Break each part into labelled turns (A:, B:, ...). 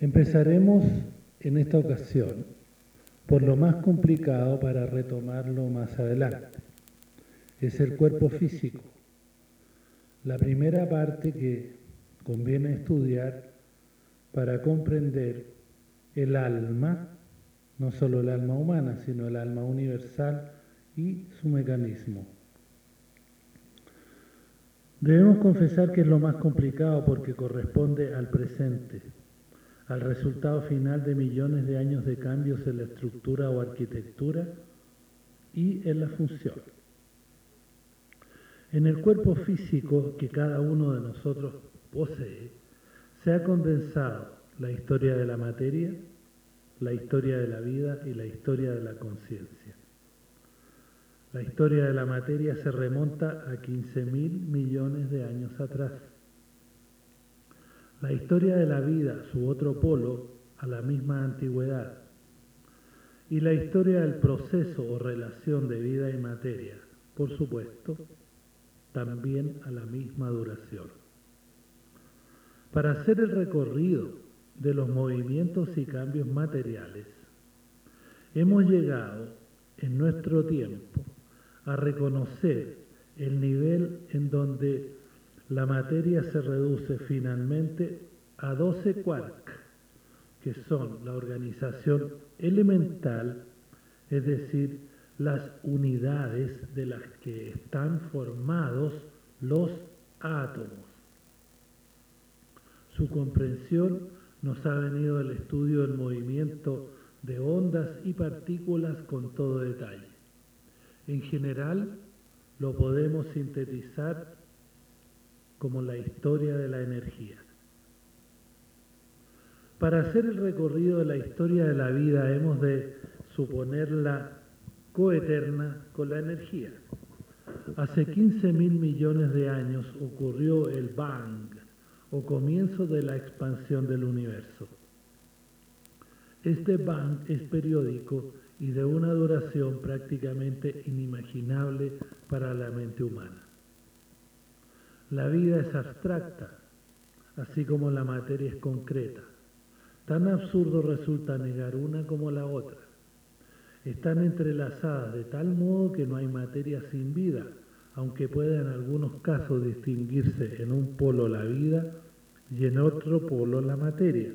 A: Empezaremos en esta ocasión por lo más complicado para retomarlo más adelante. Es el cuerpo físico. La primera parte que conviene estudiar para comprender el alma, no solo el alma humana, sino el alma universal y su mecanismo. Debemos confesar que es lo más complicado porque corresponde al presente, al resultado final de millones de años de cambios en la estructura o arquitectura y en la función. En el cuerpo físico que cada uno de nosotros posee, se ha condensado la historia de la materia, la historia de la vida y la historia de la conciencia. La historia de la materia se remonta a 15.000 millones de años atrás. La historia de la vida, su otro polo, a la misma antigüedad. Y la historia del proceso o relación de vida y materia, por supuesto, también a la misma duración. Para hacer el recorrido de los movimientos y cambios materiales, hemos llegado en nuestro tiempo a reconocer el nivel en donde la materia se reduce finalmente a 12 quarks, que son la organización elemental, es decir, las unidades de las que están formados los átomos. Su comprensión nos ha venido del estudio del movimiento de ondas y partículas con todo detalle. En general, lo podemos sintetizar como la historia de la energía. Para hacer el recorrido de la historia de la vida hemos de suponerla coeterna con la energía. Hace 15.000 millones de años ocurrió el Bang, o comienzo de la expansión del universo. Este Bang es periódico y de una duración prácticamente inimaginable para la mente humana. La vida es abstracta, así como la materia es concreta. Tan absurdo resulta negar una como la otra. Están entrelazadas de tal modo que no hay materia sin vida, aunque pueda en algunos casos distinguirse en un polo la vida y en otro polo la materia.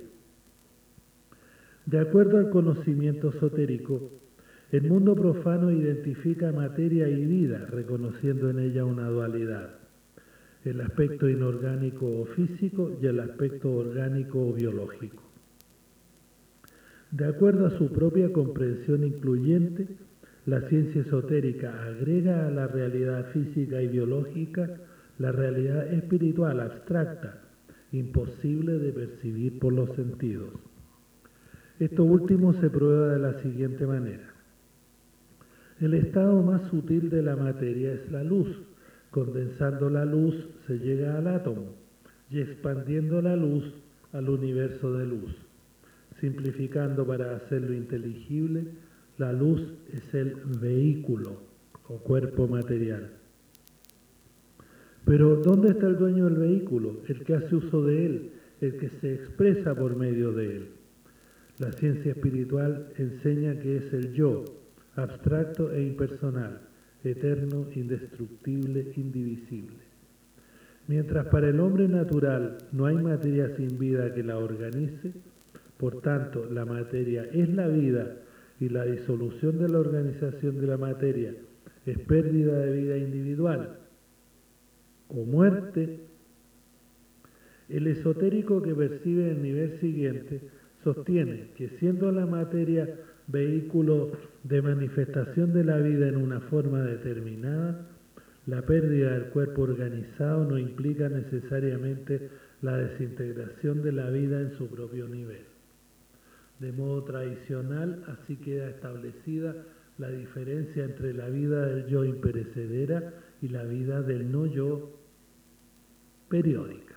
A: De acuerdo al conocimiento esotérico, el mundo profano identifica materia y vida, reconociendo en ella una dualidad, el aspecto inorgánico o físico y el aspecto orgánico o biológico. De acuerdo a su propia comprensión incluyente, la ciencia esotérica agrega a la realidad física y biológica la realidad espiritual abstracta, imposible de percibir por los sentidos. Esto último se prueba de la siguiente manera. El estado más sutil de la materia es la luz. Condensando la luz se llega al átomo y expandiendo la luz al universo de luz. Simplificando para hacerlo inteligible, la luz es el vehículo o cuerpo material. Pero ¿dónde está el dueño del vehículo? El que hace uso de él, el que se expresa por medio de él. La ciencia espiritual enseña que es el yo, abstracto e impersonal, eterno, indestructible, indivisible. Mientras para el hombre natural no hay materia sin vida que la organice, por tanto, la materia es la vida y la disolución de la organización de la materia es pérdida de vida individual o muerte. El esotérico que percibe el nivel siguiente sostiene que siendo la materia vehículo de manifestación de la vida en una forma determinada, la pérdida del cuerpo organizado no implica necesariamente la desintegración de la vida en su propio nivel. De modo tradicional, así queda establecida la diferencia entre la vida del yo imperecedera y la vida del no yo periódica.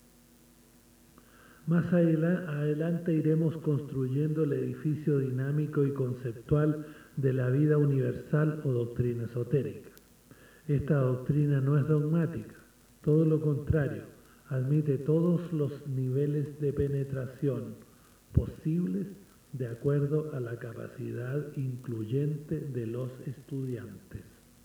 A: Más adelante iremos construyendo el edificio dinámico y conceptual de la vida universal o doctrina esotérica. Esta doctrina no es dogmática, todo lo contrario, admite todos los niveles de penetración, posibles de acuerdo a la capacidad incluyente de los estudiantes.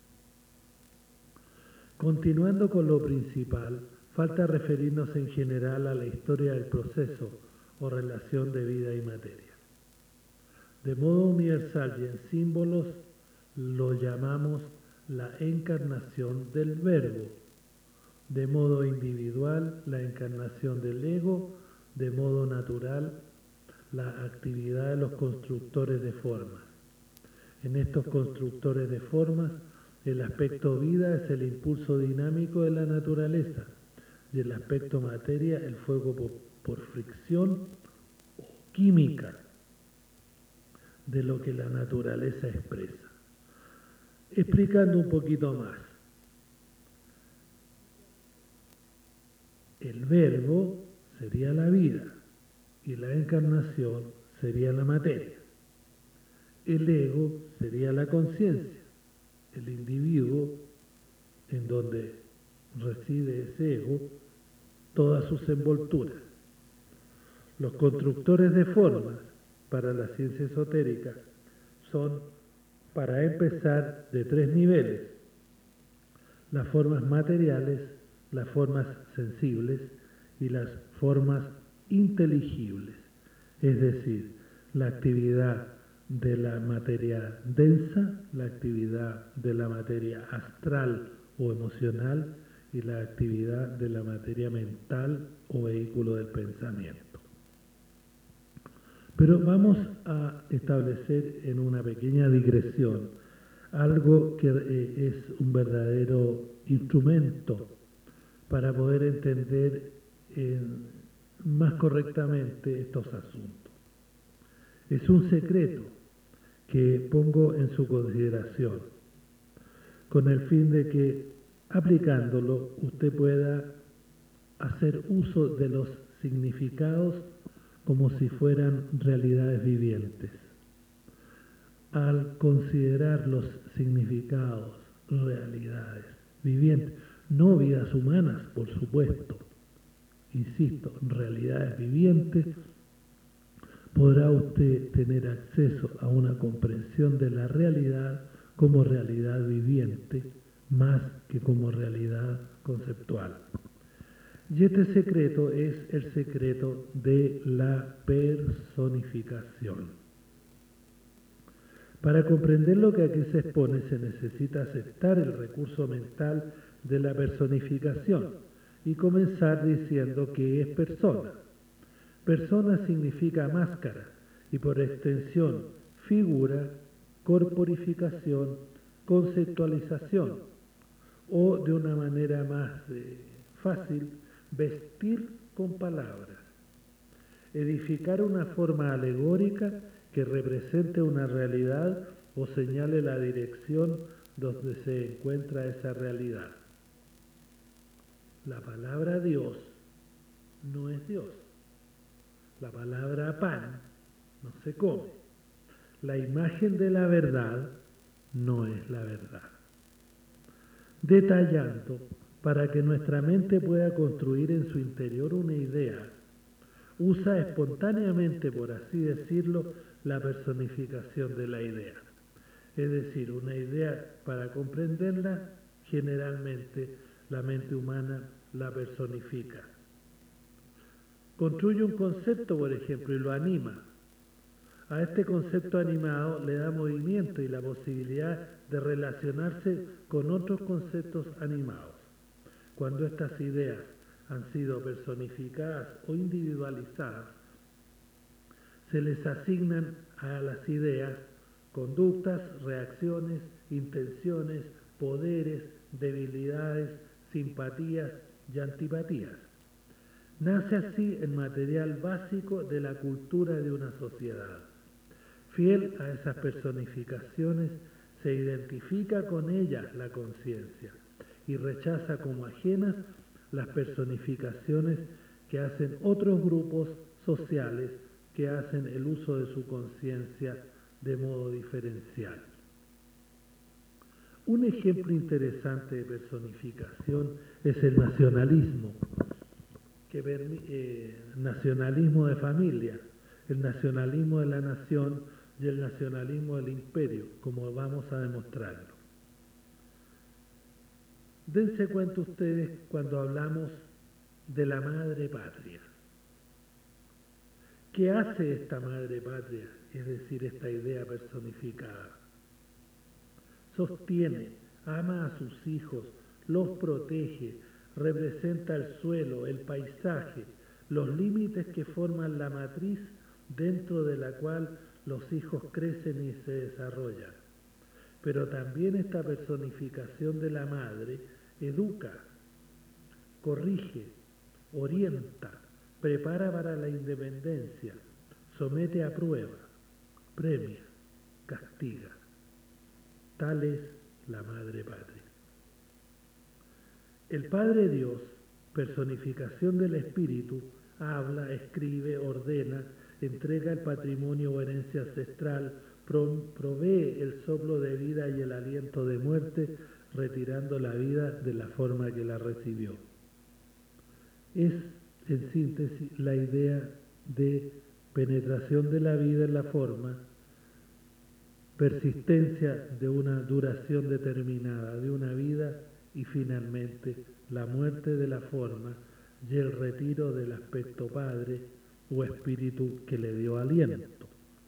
A: Continuando con lo principal, falta referirnos en general a la historia del proceso o relación de vida y materia. De modo universal y en símbolos lo llamamos la encarnación del verbo. De modo individual, la encarnación del ego. De modo natural, la actividad de los constructores de formas. En estos constructores de formas, el aspecto vida es el impulso dinámico de la naturaleza y el aspecto materia el fuego por fricción o química de lo que la naturaleza expresa. Explicando un poquito más, el verbo sería la vida y la encarnación sería la materia. El ego sería la conciencia, el individuo en donde reside ese ego, todas sus envolturas. Los constructores de formas para la ciencia esotérica son, para empezar, de 3 niveles: las formas materiales, las formas sensibles y las formas inteligibles, es decir, la actividad de la materia densa, la actividad de la materia astral o emocional y la actividad de la materia mental o vehículo del pensamiento. Pero vamos a establecer en una pequeña digresión algo que es un verdadero instrumento para poder entender más correctamente estos asuntos. Es un secreto que pongo en su consideración, con el fin de que, aplicándolo, usted pueda hacer uso de los significados como si fueran realidades vivientes. Al considerar los significados, realidades vivientes, no vidas humanas, por supuesto, insisto, realidades vivientes, podrá usted tener acceso a una comprensión de la realidad como realidad viviente, más que como realidad conceptual. Y este secreto es el secreto de la personificación. Para comprender lo que aquí se expone se necesita aceptar el recurso mental de la personificación y comenzar diciendo que es persona. Persona significa máscara y por extensión figura, corporificación, conceptualización o de una manera más fácil, vestir con palabras, edificar una forma alegórica que represente una realidad o señale la dirección donde se encuentra esa realidad. La palabra Dios no es Dios. La palabra pan no se come. La imagen de la verdad no es la verdad. Detallando, para que nuestra mente pueda construir en su interior una idea, usa espontáneamente, por así decirlo, la personificación de la idea. Es decir, una idea, para comprenderla, generalmente la mente humana la personifica. Construye un concepto, por ejemplo, y lo anima. A este concepto animado le da movimiento y la posibilidad de relacionarse con otros conceptos animados. Cuando estas ideas han sido personificadas o individualizadas, se les asignan a las ideas conductas, reacciones, intenciones, poderes, debilidades, simpatías y antipatías. Nace así el material básico de la cultura de una sociedad. Fiel a esas personificaciones, se identifica con ellas la conciencia y rechaza como ajenas las personificaciones que hacen otros grupos sociales que hacen el uso de su conciencia de modo diferencial. Un ejemplo interesante de personificación es el nacionalismo, nacionalismo de familia, el nacionalismo de la nación y el nacionalismo del imperio, como vamos a demostrarlo. Dense cuenta ustedes cuando hablamos de la madre patria. ¿Qué hace esta madre patria? Es decir, esta idea personificada. Sostiene, ama a sus hijos, los protege, representa el suelo, el paisaje, los límites que forman la matriz dentro de la cual los hijos crecen y se desarrollan. Pero también esta personificación de la madre educa, corrige, orienta, prepara para la independencia, somete a prueba, premia, castiga. Tal es la madre patria. El Padre Dios, personificación del Espíritu, habla, escribe, ordena, entrega el patrimonio o herencia ancestral, provee el soplo de vida y el aliento de muerte, retirando la vida de la forma que la recibió. Es, en síntesis, la idea de penetración de la vida en la forma, persistencia de una duración determinada de una vida y finalmente la muerte de la forma y el retiro del aspecto padre o espíritu que le dio aliento.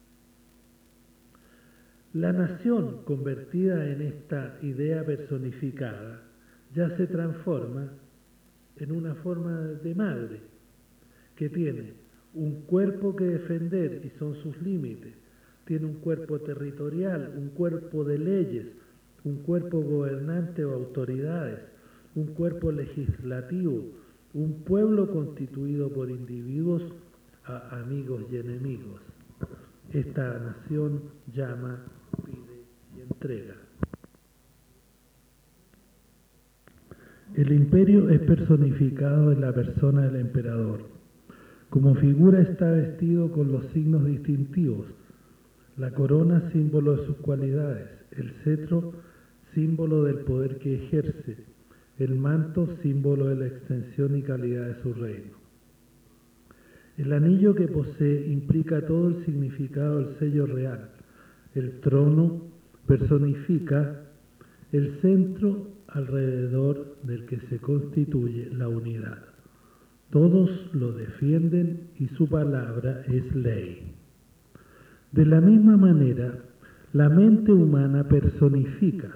A: La nación convertida en esta idea personificada ya se transforma en una forma de madre que tiene un cuerpo que defender y son sus límites, tiene un cuerpo territorial, un cuerpo de leyes, un cuerpo gobernante o autoridades, un cuerpo legislativo, un pueblo constituido por individuos, amigos y enemigos. Esta nación llama, pide y entrega. El imperio es personificado en la persona del emperador. Como figura está vestido con los signos distintivos, la corona símbolo de sus cualidades, el cetro símbolo del poder que ejerce, el manto símbolo de la extensión y calidad de su reino. El anillo que posee implica todo el significado del sello real. El trono personifica el centro alrededor del que se constituye la unidad. Todos lo defienden y su palabra es ley. De la misma manera, la mente humana personifica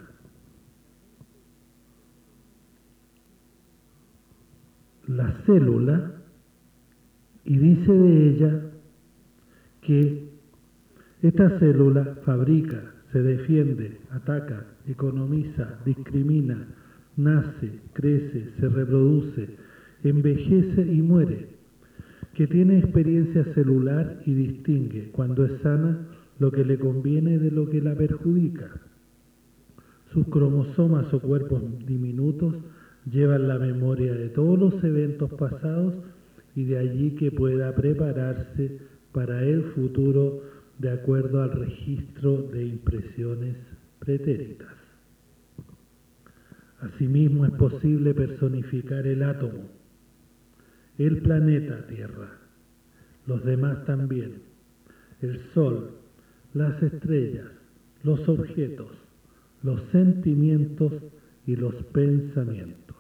A: la célula y dice de ella que esta célula fabrica, se defiende, ataca, economiza, discrimina, nace, crece, se reproduce, envejece y muere, que tiene experiencia celular y distingue, cuando es sana, lo que le conviene de lo que la perjudica. Sus cromosomas o cuerpos diminutos llevan la memoria de todos los eventos pasados y de allí que pueda prepararse para el futuro de acuerdo al registro de impresiones pretéritas. Asimismo es posible personificar el átomo, el planeta Tierra, los demás también, el Sol, las estrellas, los objetos, los sentimientos y los pensamientos.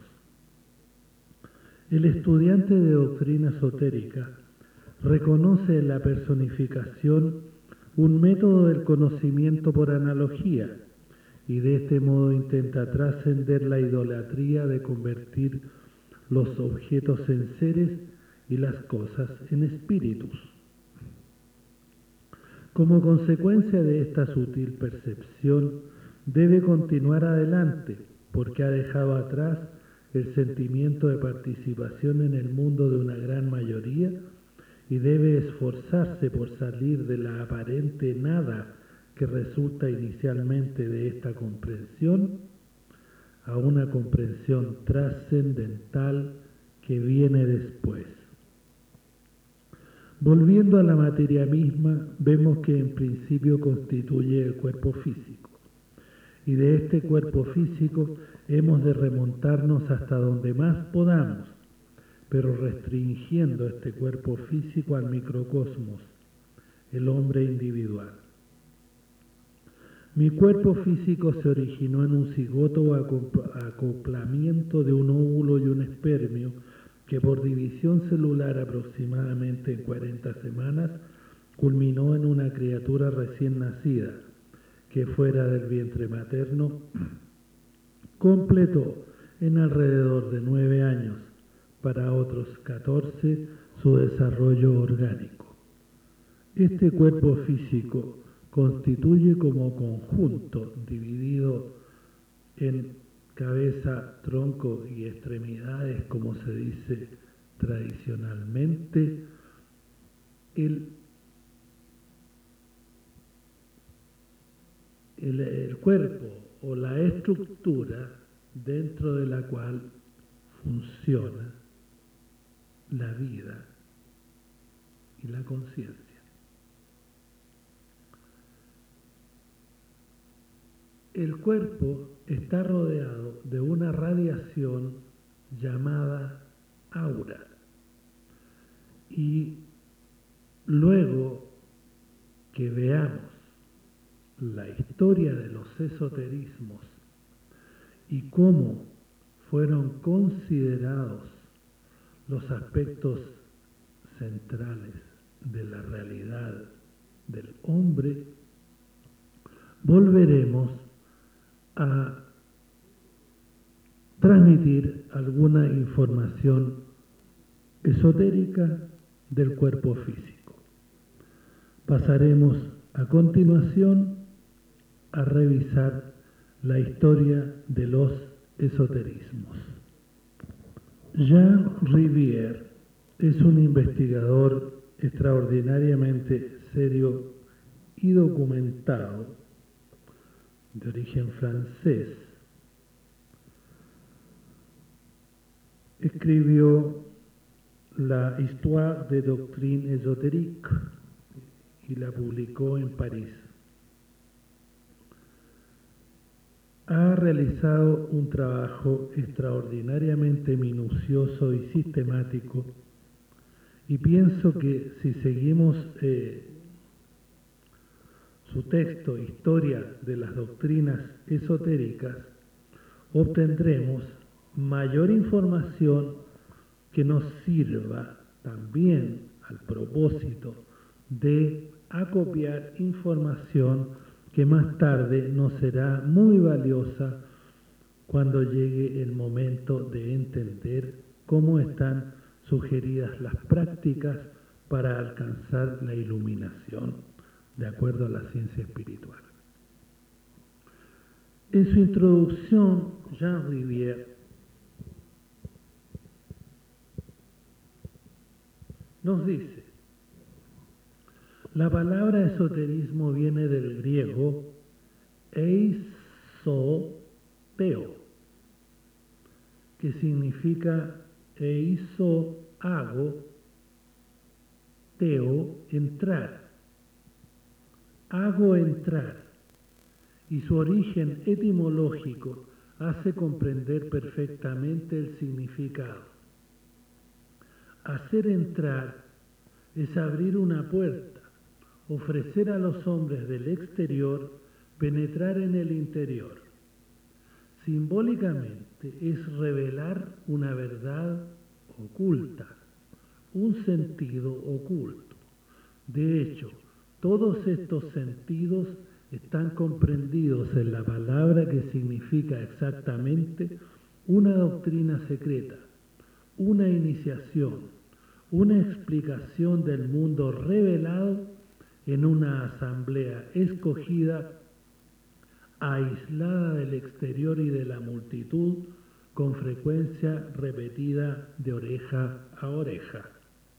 A: El estudiante de doctrina esotérica reconoce en la personificación un método del conocimiento por analogía y de este modo intenta trascender la idolatría de convertir los objetos en seres y las cosas en espíritus. Como consecuencia de esta sutil percepción, debe continuar adelante porque ha dejado atrás el sentimiento de participación en el mundo de una gran mayoría y debe esforzarse por salir de la aparente nada que resulta inicialmente de esta comprensión a una comprensión trascendental que viene después. Volviendo a la materia misma, vemos que en principio constituye el cuerpo físico. Y de este cuerpo físico hemos de remontarnos hasta donde más podamos, pero restringiendo este cuerpo físico al microcosmos, el hombre individual. Mi cuerpo físico se originó en un cigoto o acoplamiento de un óvulo y un espermio que por división celular aproximadamente en 40 semanas culminó en una criatura recién nacida que fuera del vientre materno completó en alrededor de 9 años, para otros 14, su desarrollo orgánico. Este cuerpo físico constituye como conjunto dividido en cabeza, tronco y extremidades, como se dice tradicionalmente, el cuerpo o la estructura dentro de la cual funciona la vida y la conciencia. El cuerpo está rodeado de una radiación llamada aura, y luego que veamos la historia de los esoterismos y cómo fueron considerados los aspectos centrales de la realidad del hombre, volveremos a transmitir alguna información esotérica del cuerpo físico. Pasaremos a continuación a revisar la historia de los esoterismos. Jean Rivière es un investigador extraordinariamente serio y documentado, de origen francés. Escribió la Histoire des Doctrines Ésotériques y la publicó en París. Ha realizado un trabajo extraordinariamente minucioso y sistemático, y pienso que si seguimos su texto, Historia de las Doctrinas Esotéricas, obtendremos mayor información que nos sirva también al propósito de acopiar información que más tarde nos será muy valiosa cuando llegue el momento de entender cómo están sugeridas las prácticas para alcanzar la iluminación, de acuerdo a la ciencia espiritual. En su introducción, Jean Rivière nos dice: la palabra esoterismo viene del griego eisoteo, que significa eiso, hago, teo, entrar. Hago entrar, y su origen etimológico hace comprender perfectamente el significado. Hacer entrar es abrir una puerta, ofrecer a los hombres del exterior penetrar en el interior. Simbólicamente es revelar una verdad oculta, un sentido oculto. De hecho, todos estos sentidos están comprendidos en la palabra, que significa exactamente una doctrina secreta, una iniciación, una explicación del mundo revelado en una asamblea escogida, aislada del exterior y de la multitud, con frecuencia repetida de oreja a oreja.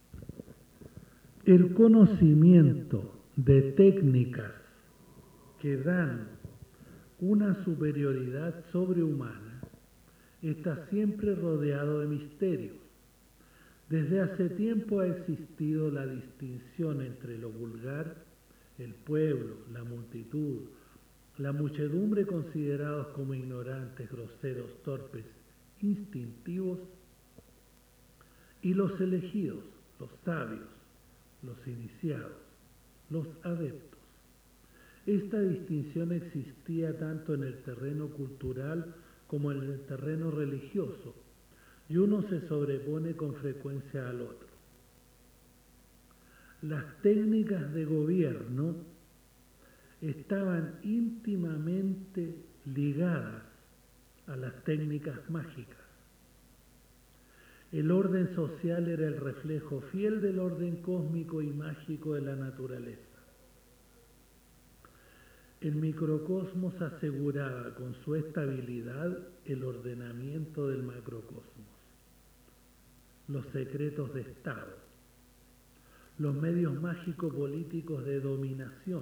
A: El conocimiento de técnicas que dan una superioridad sobrehumana está siempre rodeado de misterios. Desde hace tiempo ha existido la distinción entre lo vulgar, el pueblo, la multitud, la muchedumbre considerados como ignorantes, groseros, torpes, instintivos, y los elegidos, los sabios, los iniciados. los adeptos. Esta distinción existía tanto en el terreno cultural como en el terreno religioso, y uno se sobrepone con frecuencia al otro. Las técnicas de gobierno estaban íntimamente ligadas a las técnicas mágicas. El orden social era el reflejo fiel del orden cósmico y mágico de la naturaleza. El microcosmos aseguraba con su estabilidad el ordenamiento del macrocosmos, los secretos de Estado, los medios mágico-políticos de dominación,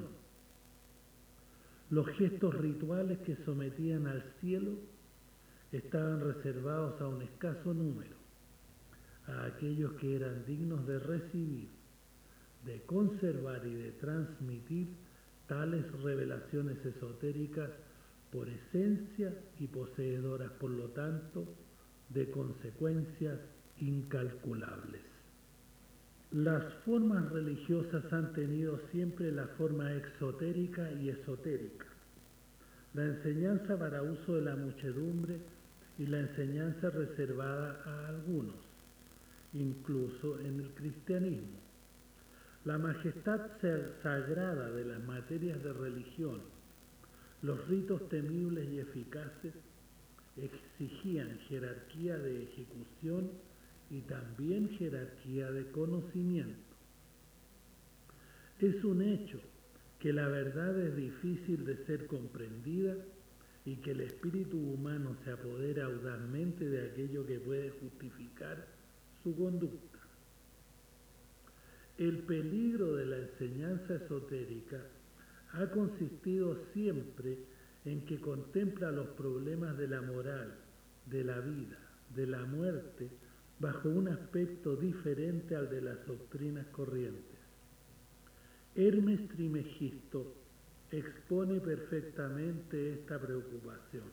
A: los gestos rituales que sometían al cielo estaban reservados a un escaso número, a aquellos que eran dignos de recibir, de conservar y de transmitir tales revelaciones esotéricas por esencia y poseedoras, por lo tanto, de consecuencias incalculables. Las formas religiosas han tenido siempre la forma exotérica y esotérica, la enseñanza para uso de la muchedumbre y la enseñanza reservada a algunos, incluso en el cristianismo. La majestad sagrada de las materias de religión, los ritos temibles y eficaces, exigían jerarquía de ejecución y también jerarquía de conocimiento. Es un hecho que la verdad es difícil de ser comprendida y que el espíritu humano se apodera audazmente de aquello que puede justificar su conducta. El peligro de la enseñanza esotérica ha consistido siempre en que contempla los problemas de la moral, de la vida, de la muerte, bajo un aspecto diferente al de las doctrinas corrientes. Hermes Trismegisto expone perfectamente esta preocupación.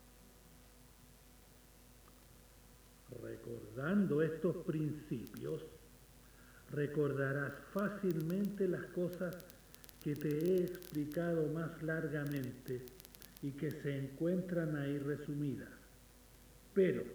A: Recordando estos principios, recordarás fácilmente las cosas que te he explicado más largamente y que se encuentran ahí resumidas. Pero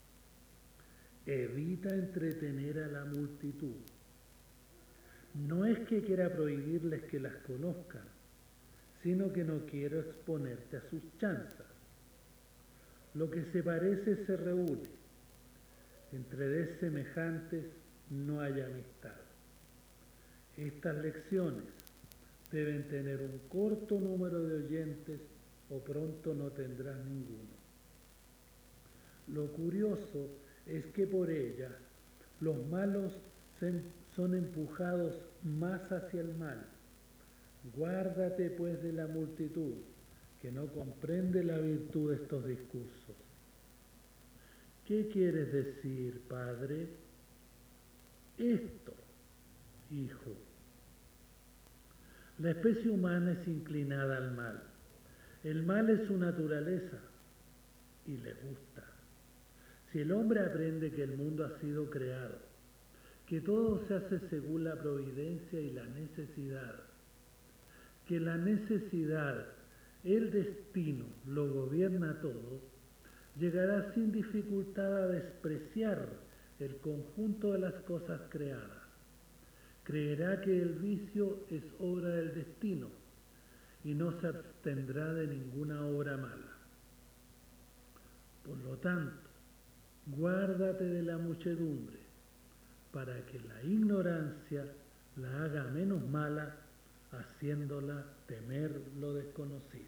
A: evita entretener a la multitud. No es que quiera prohibirles que las conozcan, sino que no quiero exponerte a sus chanzas. Lo que se parece se reúne. Entre desemejantes no hay amistad. Estas lecciones deben tener un corto número de oyentes o pronto no tendrás ninguno. Lo curioso es que por ellas los malos son empujados más hacia el mal. Guárdate pues de la multitud, que no comprende la virtud de estos discursos. ¿Qué quieres decir, padre? Esto, hijo. La especie humana es inclinada al mal. El mal es su naturaleza y le gusta. Si el hombre aprende que el mundo ha sido creado, que todo se hace según la providencia y la necesidad, que la necesidad, el destino, lo gobierna todo, llegará sin dificultad a despreciar el conjunto de las cosas creadas. Creerá que el vicio es obra del destino y no se abstendrá de ninguna obra mala. Por lo tanto, guárdate de la muchedumbre, para que la ignorancia la haga menos mala, haciéndola temer lo desconocido.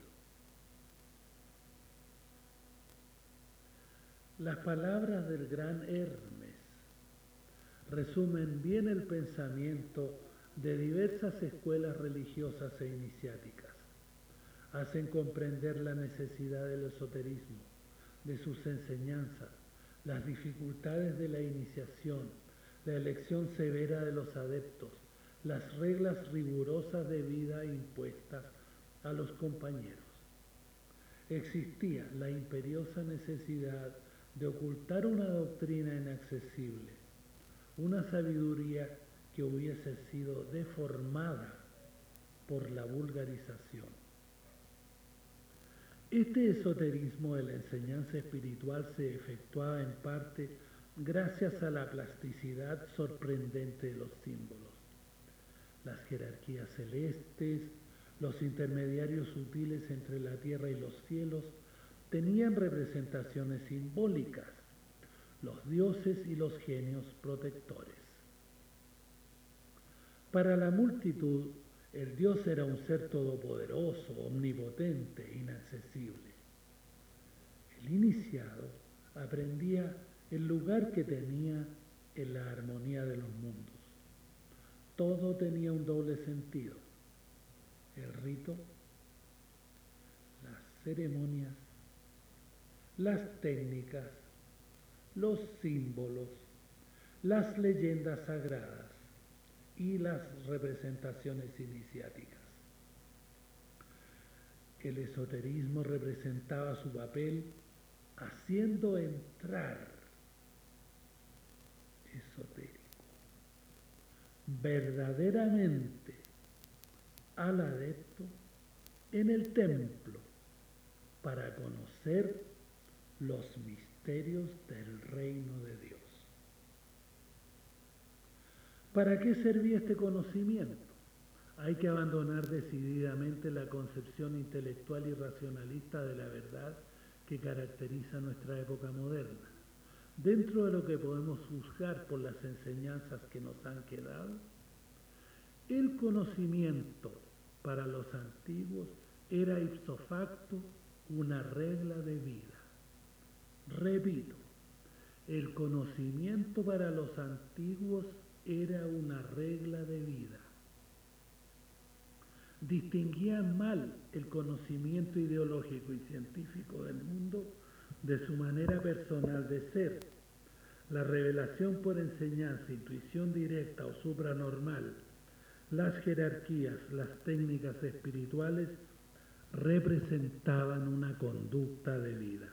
A: Las palabras del gran Hermes resumen bien el pensamiento de diversas escuelas religiosas e iniciáticas. Hacen comprender la necesidad del esoterismo, de sus enseñanzas, las dificultades de la iniciación, la elección severa de los adeptos, las reglas rigurosas de vida impuestas a los compañeros. Existía la imperiosa necesidad de ocultar una doctrina inaccesible, una sabiduría que hubiese sido deformada por la vulgarización. Este esoterismo de la enseñanza espiritual se efectuaba en parte gracias a la plasticidad sorprendente de los símbolos. Las jerarquías celestes, los intermediarios sutiles entre la tierra y los cielos, tenían representaciones simbólicas, los dioses y los genios protectores. Para la multitud, el Dios era un ser todopoderoso, omnipotente, inaccesible. El iniciado aprendía el lugar que tenía en la armonía de los mundos. Todo tenía un doble sentido: el rito, las ceremonias, las técnicas, los símbolos, las leyendas sagradas y las representaciones iniciáticas. El esoterismo representaba su papel haciendo entrar esotérico verdaderamente al adepto en el templo para conocer los misterios del reino de Dios. ¿Para qué servía este conocimiento? Hay que abandonar decididamente la concepción intelectual y racionalista de la verdad que caracteriza nuestra época moderna. Dentro de lo que podemos juzgar por las enseñanzas que nos han quedado, el conocimiento para los antiguos era ipso facto una regla de vida. Repito, el conocimiento para los antiguos era una regla de vida. Distinguían mal el conocimiento ideológico y científico del mundo de su manera personal de ser. La revelación por enseñanza, intuición directa o supranormal, las jerarquías, las técnicas espirituales representaban una conducta de vida.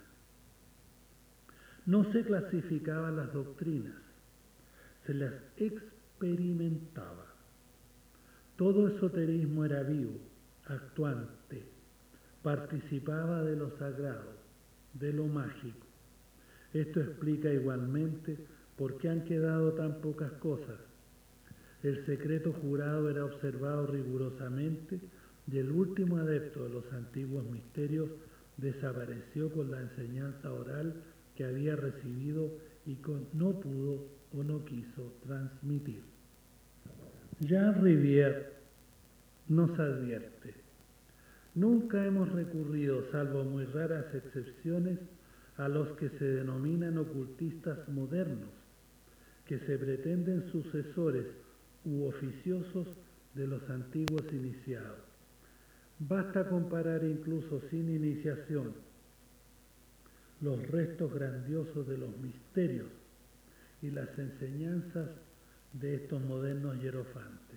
A: No se clasificaban las doctrinas, se las experimentaba. Todo esoterismo era vivo, actuante, participaba de lo sagrado, de lo mágico. Esto explica igualmente por qué han quedado tan pocas cosas. El secreto jurado era observado rigurosamente y el último adepto de los antiguos misterios desapareció con la enseñanza oral que había recibido y no pudo o no quiso transmitir. Jean Rivière nos advierte: nunca hemos recurrido, salvo muy raras excepciones, a los que se denominan ocultistas modernos, que se pretenden sucesores u oficiosos de los antiguos iniciados. Basta comparar incluso sin iniciación los restos grandiosos de los misterios y las enseñanzas de estos modernos hierofantes.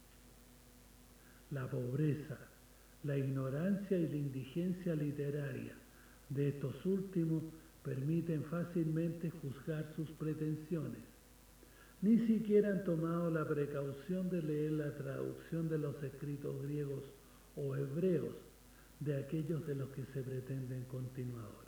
A: La pobreza, la ignorancia y la indigencia literaria de estos últimos permiten fácilmente juzgar sus pretensiones. Ni siquiera han tomado la precaución de leer la traducción de los escritos griegos o hebreos de aquellos de los que se pretenden continuadores.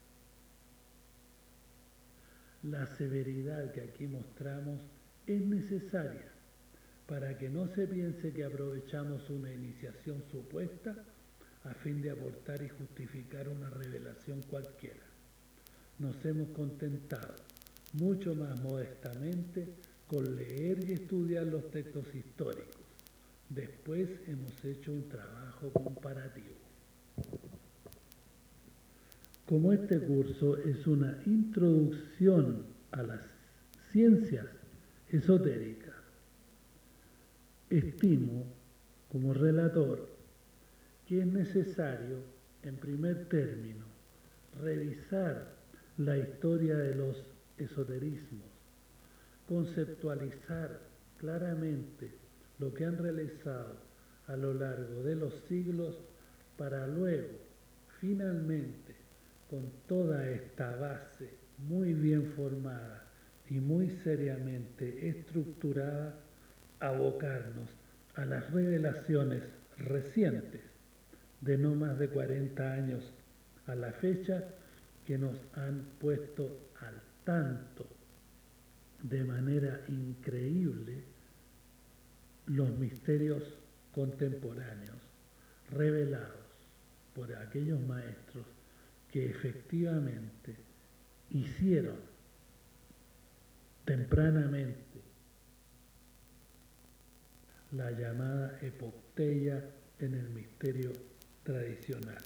A: La severidad que aquí mostramos es necesaria para que no se piense que aprovechamos una iniciación supuesta a fin de aportar y justificar una revelación cualquiera. Nos hemos contentado, mucho más modestamente, con leer y estudiar los textos históricos. Después hemos hecho un trabajo comparativo. Como este curso es una introducción a las ciencias esotéricas, estimo, como relator, que es necesario, en primer término, revisar la historia de los esoterismos, conceptualizar claramente lo que han realizado a lo largo de los siglos para luego, finalmente, con toda esta base muy bien formada y muy seriamente estructurada, abocarnos a las revelaciones recientes, de no más de 40 años a la fecha, que nos han puesto al tanto de manera increíble los misterios contemporáneos revelados por aquellos maestros que efectivamente hicieron tempranamente la llamada epopeya en el misterio tradicional.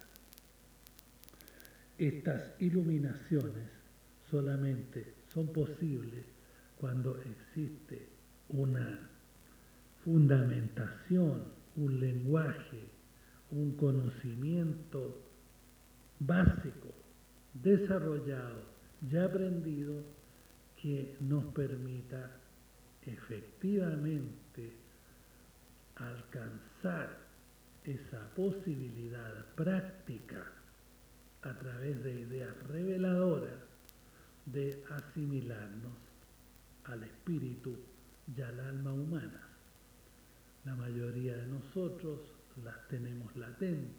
A: Estas iluminaciones solamente son posibles cuando existe una fundamentación, un lenguaje, un conocimiento básico, desarrollado, ya aprendido, que nos permita efectivamente alcanzar esa posibilidad práctica a través de ideas reveladoras de asimilarnos al espíritu y al alma humana. La mayoría de nosotros las tenemos latentes.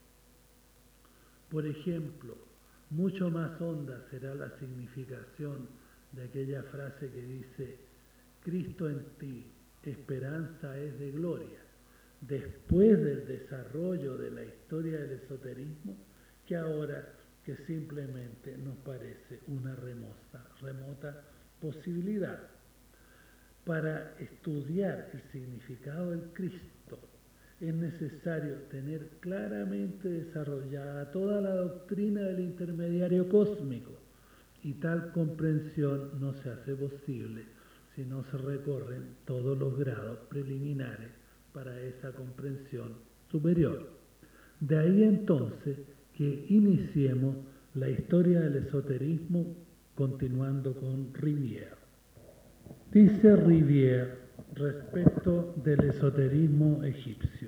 A: Por ejemplo, mucho más honda será la significación de aquella frase que dice: Cristo en ti, esperanza es de gloria, después del desarrollo de la historia del esoterismo, que ahora que simplemente nos parece una remota posibilidad. Para estudiar el significado del Cristo es necesario tener claramente desarrollada toda la doctrina del intermediario cósmico, y tal comprensión no se hace posible si no se recorren todos los grados preliminares para esa comprensión superior. De ahí entonces que iniciemos la historia del esoterismo continuando con Rivière. Dice Rivière respecto del esoterismo egipcio: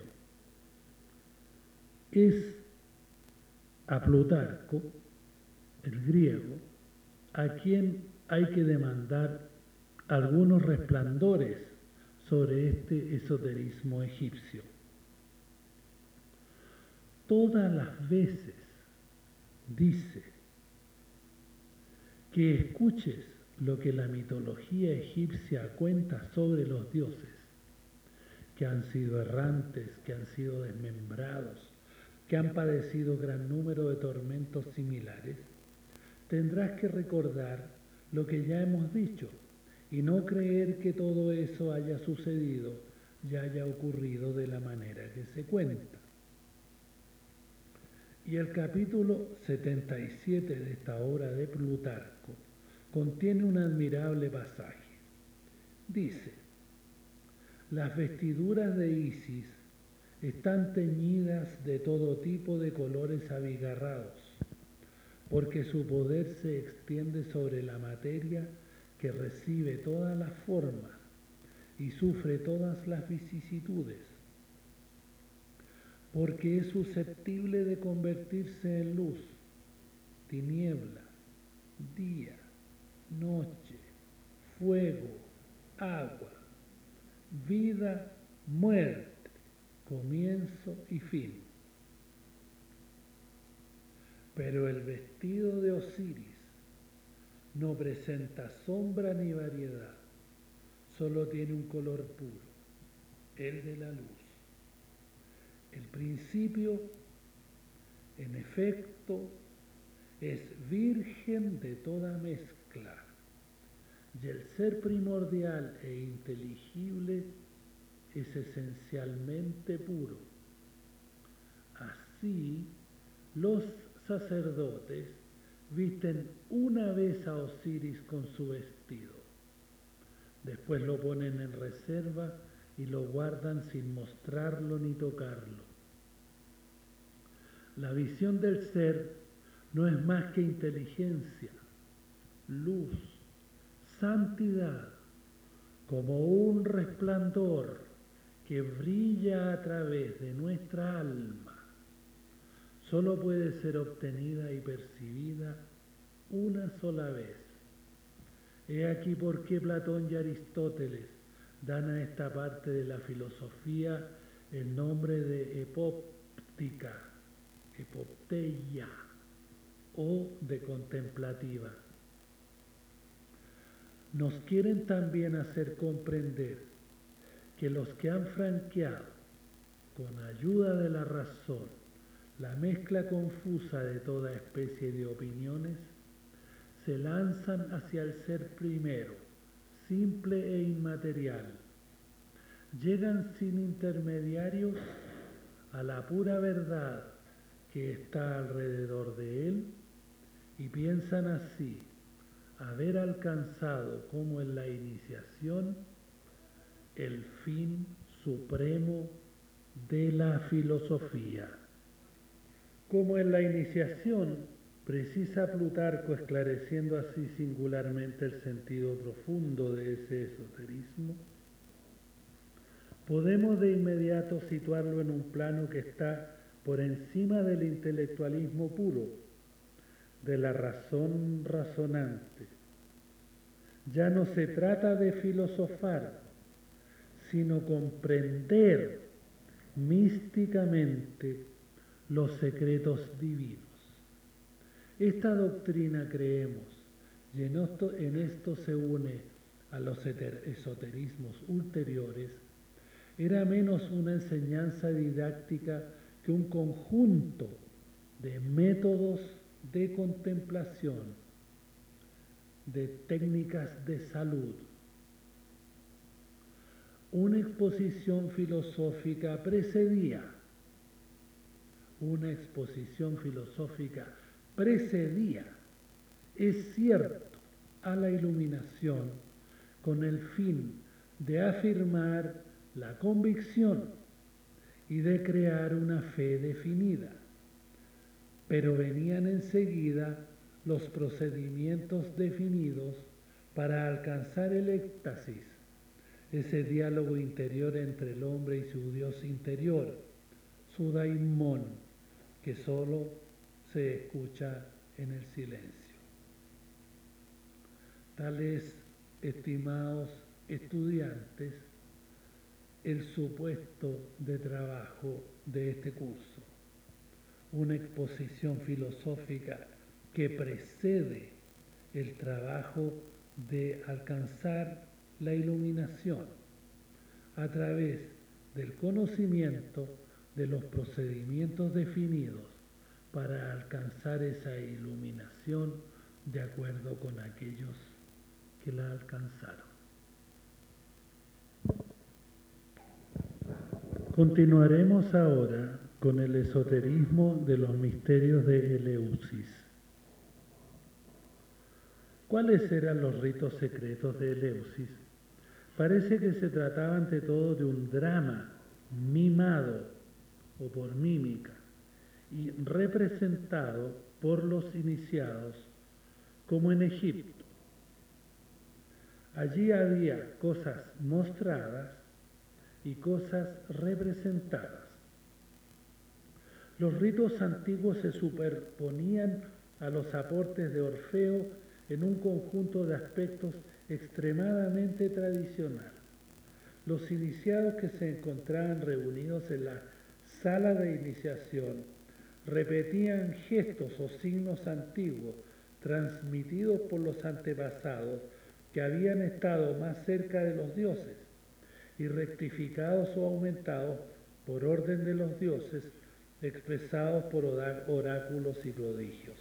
A: es a Plutarco, el griego, a quien hay que demandar algunos resplandores sobre este esoterismo egipcio. Todas las veces, dice, que escuches lo que la mitología egipcia cuenta sobre los dioses, que han sido errantes, que han sido desmembrados, que han padecido gran número de tormentos similares, tendrás que recordar lo que ya hemos dicho y no creer que todo eso haya sucedido y haya ocurrido de la manera que se cuenta. Y el capítulo 77 de esta obra de Plutarco contiene un admirable pasaje. Dice: las vestiduras de Isis están teñidas de todo tipo de colores abigarrados, porque su poder se extiende sobre la materia, que recibe todas las formas y sufre todas las vicisitudes, porque es susceptible de convertirse en luz, tiniebla, día, noche, fuego, agua, vida, muerte, comienzo y fin. Pero el vestido de Osiris no presenta sombra ni variedad, solo tiene un color puro, el de la luz. El principio, en efecto, es virgen de toda mezcla, y el ser primordial e inteligible es esencialmente puro. Así, los sacerdotes visten una vez a Osiris con su vestido, después lo ponen en reserva y lo guardan sin mostrarlo ni tocarlo. La visión del ser no es más que inteligencia, luz, santidad, como un resplandor que brilla a través de nuestra alma. Solo puede ser obtenida y percibida una sola vez. He aquí por qué Platón y Aristóteles dan a esta parte de la filosofía el nombre de epóptica, epopteia o de contemplativa. Nos quieren también hacer comprender que los que han franqueado, con ayuda de la razón, la mezcla confusa de toda especie de opiniones, se lanzan hacia el ser primero, simple e inmaterial. Llegan sin intermediarios a la pura verdad que está alrededor de él y piensan así haber alcanzado como en la iniciación el fin supremo de la filosofía. Como en la iniciación, precisa Plutarco, esclareciendo así singularmente el sentido profundo de ese esoterismo, podemos de inmediato situarlo en un plano que está por encima del intelectualismo puro, de la razón razonante. Ya no se trata de filosofar, sino comprender místicamente los secretos divinos. Esta doctrina, creemos, y en esto se une a los esoterismos ulteriores, era menos una enseñanza didáctica que un conjunto de métodos de contemplación, de técnicas de salud. Una exposición filosófica precedía es cierto, a la iluminación con el fin de afirmar la convicción y de crear una fe definida. Pero venían enseguida los procedimientos definidos para alcanzar el éxtasis, ese diálogo interior entre el hombre y su Dios interior, su daimón, que solo se escucha en el silencio. Tales, estimados estudiantes, el supuesto de trabajo de este curso, una exposición filosófica que precede el trabajo de alcanzar la iluminación a través del conocimiento de los procedimientos definidos para alcanzar esa iluminación de acuerdo con aquellos que la alcanzaron. Continuaremos ahora con el esoterismo de los misterios de Eleusis. ¿Cuáles eran los ritos secretos de Eleusis? Parece que se trataba ante todo de un drama mimado o por mímica y representado por los iniciados como en Egipto. Allí había cosas mostradas y cosas representadas. Los ritos antiguos se superponían a los aportes de Orfeo en un conjunto de aspectos extremadamente tradicional. Los iniciados que se encontraban reunidos en la sala de iniciación repetían gestos o signos antiguos transmitidos por los antepasados que habían estado más cerca de los dioses y rectificados o aumentados por orden de los dioses, expresados por oráculos y prodigios.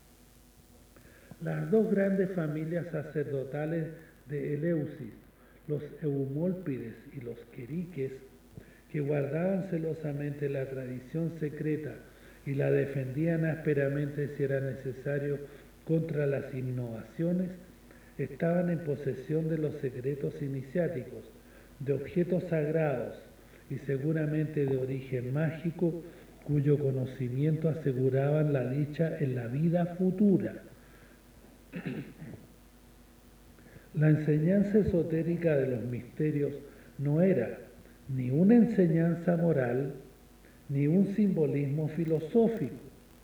A: Las dos grandes familias sacerdotales de Eleusis, los Eumólpides y los Queriques, que guardaban celosamente la tradición secreta y la defendían ásperamente si era necesario contra las innovaciones, estaban en posesión de los secretos iniciáticos, de objetos sagrados y seguramente de origen mágico, cuyo conocimiento aseguraban la dicha en la vida futura. La enseñanza esotérica de los misterios no era ni una enseñanza moral ni un simbolismo filosófico,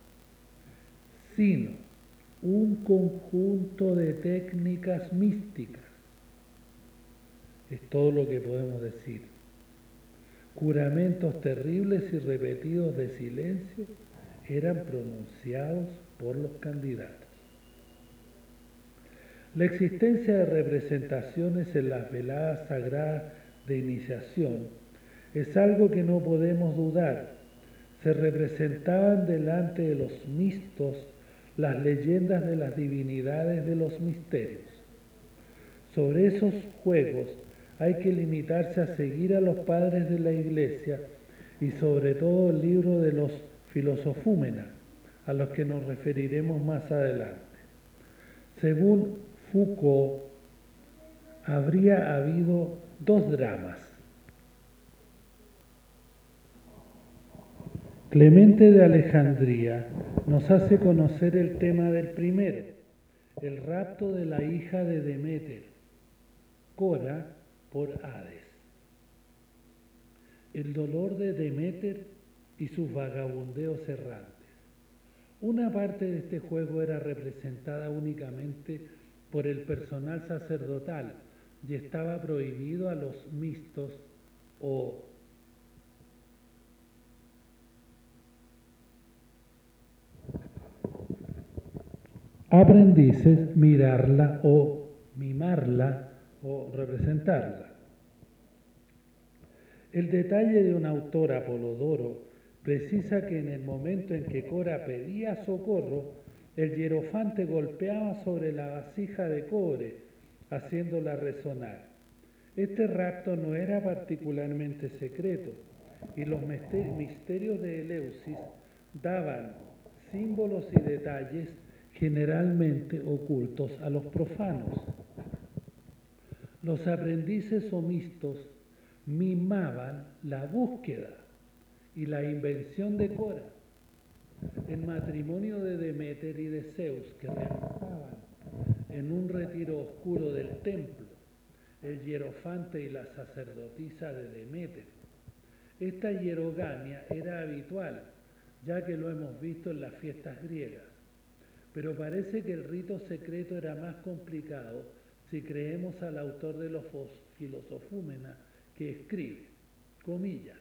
A: sino un conjunto de técnicas místicas. Es todo lo que podemos decir. Juramentos terribles y repetidos de silencio eran pronunciados por los candidatos. La existencia de representaciones en las veladas sagradas de iniciación es algo que no podemos dudar. Se representaban delante de los mistos las leyendas de las divinidades de los misterios. Sobre esos juegos hay que limitarse a seguir a los padres de la Iglesia y sobre todo el libro de los filosofúmenas, a los que nos referiremos más adelante. Según Foucault, habría habido dos dramas. Clemente de Alejandría nos hace conocer el tema del primero, el rapto de la hija de Deméter, Cora, por Hades. El dolor de Deméter y sus vagabundeos errantes. Una parte de este juego era representada únicamente por el personal sacerdotal y estaba prohibido a los mistos o aprendices mirarla o mimarla o representarla. El detalle de un autor, Apolodoro, precisa que en el momento en que Cora pedía socorro, el hierofante golpeaba sobre la vasija de cobre, haciéndola resonar. Este rapto no era particularmente secreto, y los misterios de Eleusis daban símbolos y detalles generalmente ocultos a los profanos. Los aprendices o mistos mimaban la búsqueda y la invención de Cora, el matrimonio de Deméter y de Zeus que realizaban en un retiro oscuro del templo, el hierofante y la sacerdotisa de Deméter. Esta hierogamia era habitual, ya que lo hemos visto en las fiestas griegas, pero parece que el rito secreto era más complicado si creemos al autor de los filosofúmenas que escribe, comillas,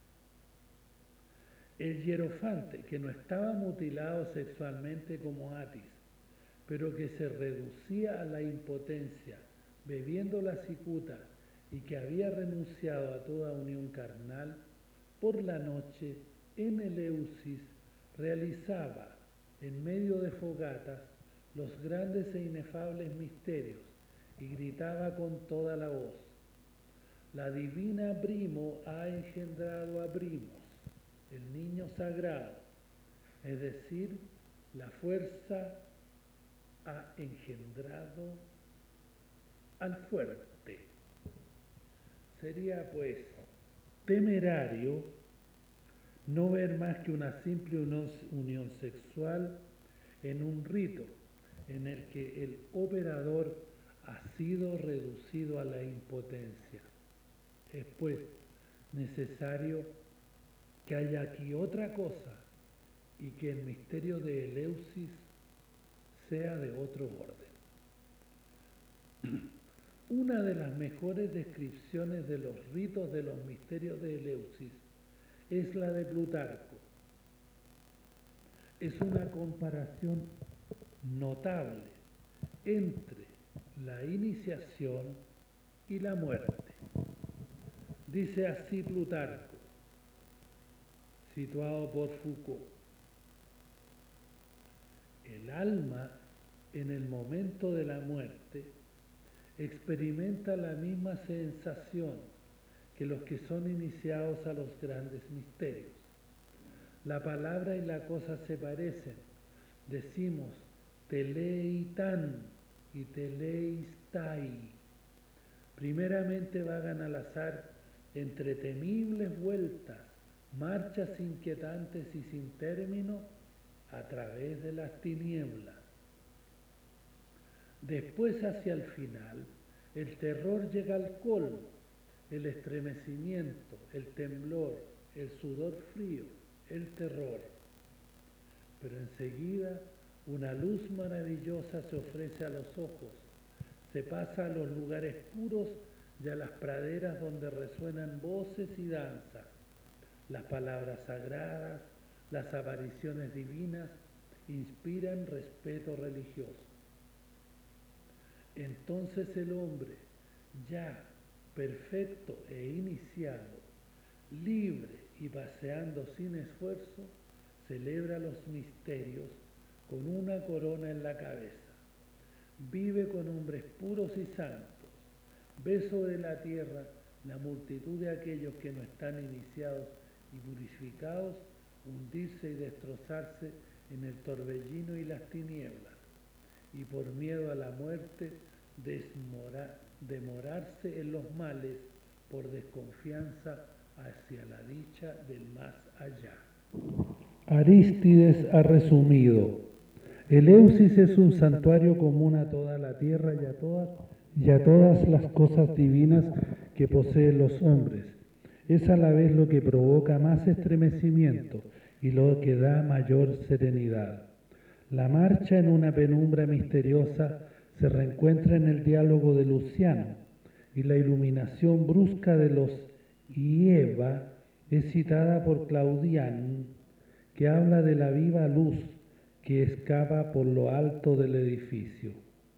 A: el hierofante, que no estaba mutilado sexualmente como Atis, pero que se reducía a la impotencia bebiendo la cicuta y que había renunciado a toda unión carnal, por la noche en Eleusis realizaba en medio de fogatas los grandes e inefables misterios y gritaba con toda la voz: la divina Brimo ha engendrado a Brimos, el niño sagrado, es decir, la fuerza ha engendrado al fuerte. Sería pues temerario no ver más que una simple unión sexual en un rito en el que el operador ha sido reducido a la impotencia. Es pues necesario que haya aquí otra cosa y que el misterio de Eleusis sea de otro orden. Una de las mejores descripciones de los ritos de los misterios de Eleusis es la de Plutarco. Es una comparación notable entre la iniciación y la muerte. Dice así Plutarco, situado por Foucault: el alma en el momento de la muerte experimenta la misma sensación que los que son iniciados a los grandes misterios. La palabra y la cosa se parecen. Decimos teleitan y teleistai. Primeramente vagan al azar entre temibles vueltas, marchas inquietantes y sin término a través de las tinieblas. Después, hacia el final, el terror llega al colmo, el estremecimiento, el temblor, el sudor frío, el terror. Pero enseguida una luz maravillosa se ofrece a los ojos, se pasa a los lugares puros y a las praderas donde resuenan voces y danzas, Las palabras sagradas, las apariciones divinas inspiran respeto religioso. Entonces el hombre, ya perfecto e iniciado, libre y paseando sin esfuerzo, celebra los misterios con una corona en la cabeza. Vive con hombres puros y santos. Ve sobre la tierra la multitud de aquellos que no están iniciados y purificados, hundirse y destrozarse en el torbellino y las tinieblas, y por miedo a la muerte demorarse en los males por desconfianza hacia la dicha del más allá. Arístides ha resumido: Eleusis es un santuario común a toda la tierra y a todas las cosas divinas que poseen los hombres. Es a la vez lo que provoca más estremecimiento y lo que da mayor serenidad. La marcha en una penumbra misteriosa se reencuentra en el diálogo de Luciano, y la iluminación brusca de los Hieva es citada por Claudiano, que habla de la viva luz que escapa por lo alto del edificio.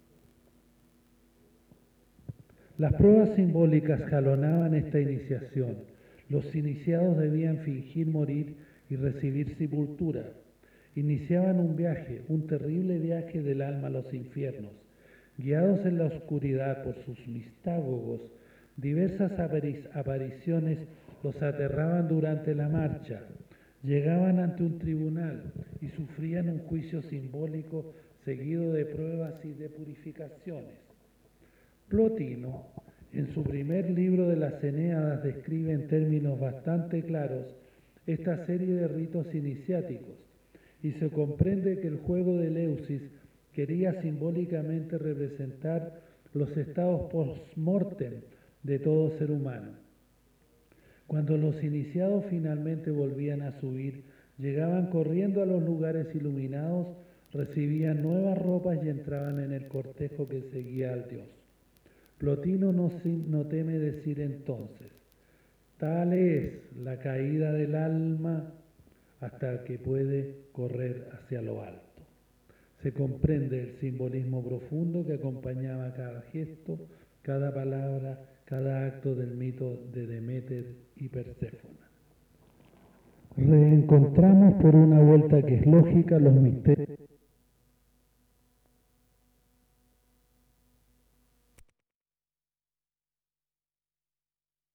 A: Las pruebas simbólicas jalonaban esta iniciación. Los iniciados debían fingir morir y recibir sepultura. Iniciaban un viaje, un terrible viaje del alma a los infiernos. Guiados en la oscuridad por sus mistágogos, diversas apariciones los aterraban durante la marcha. Llegaban ante un tribunal y sufrían un juicio simbólico seguido de pruebas y de purificaciones. Plotino, en su primer libro de las Eneadas, describe en términos bastante claros esta serie de ritos iniciáticos, y se comprende que el juego de Eleusis quería simbólicamente representar los estados post-mortem de todo ser humano. Cuando los iniciados finalmente volvían a subir, llegaban corriendo a los lugares iluminados, recibían nuevas ropas y entraban en el cortejo que seguía al dios. Plotino no teme decir entonces: tal es la caída del alma hasta que puede correr hacia lo alto. Se comprende el simbolismo profundo que acompañaba cada gesto, cada palabra, cada acto del mito de Deméter y Perséfona. Reencontramos por una vuelta que es lógica los misterios